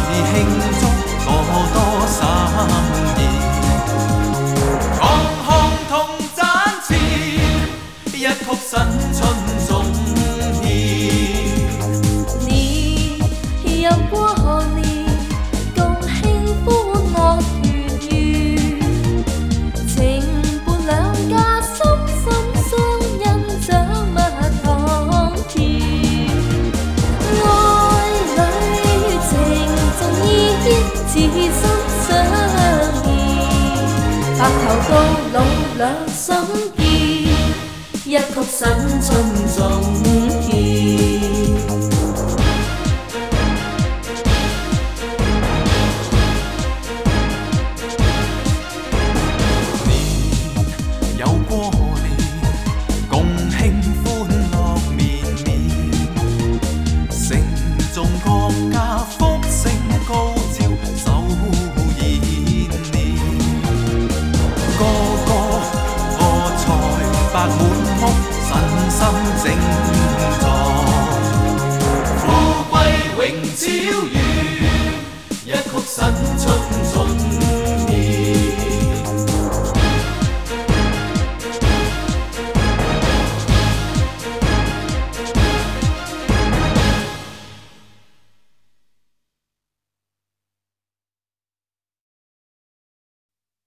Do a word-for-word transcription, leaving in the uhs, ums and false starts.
庆祝多多生意，行行同赞詞，一曲新春總意。 你又過年，共慶歡樂團圓，情伴兩家心心相印，長蜜糖甜。愛侶情重意牽，此心相依，白頭到老兩心結，一曲新春總意。 又過年，共慶歡樂綿綿，承頌國家福星高照，首延年。個個賀財百滿屋，身心整壯，富貴榮超越，一曲新春。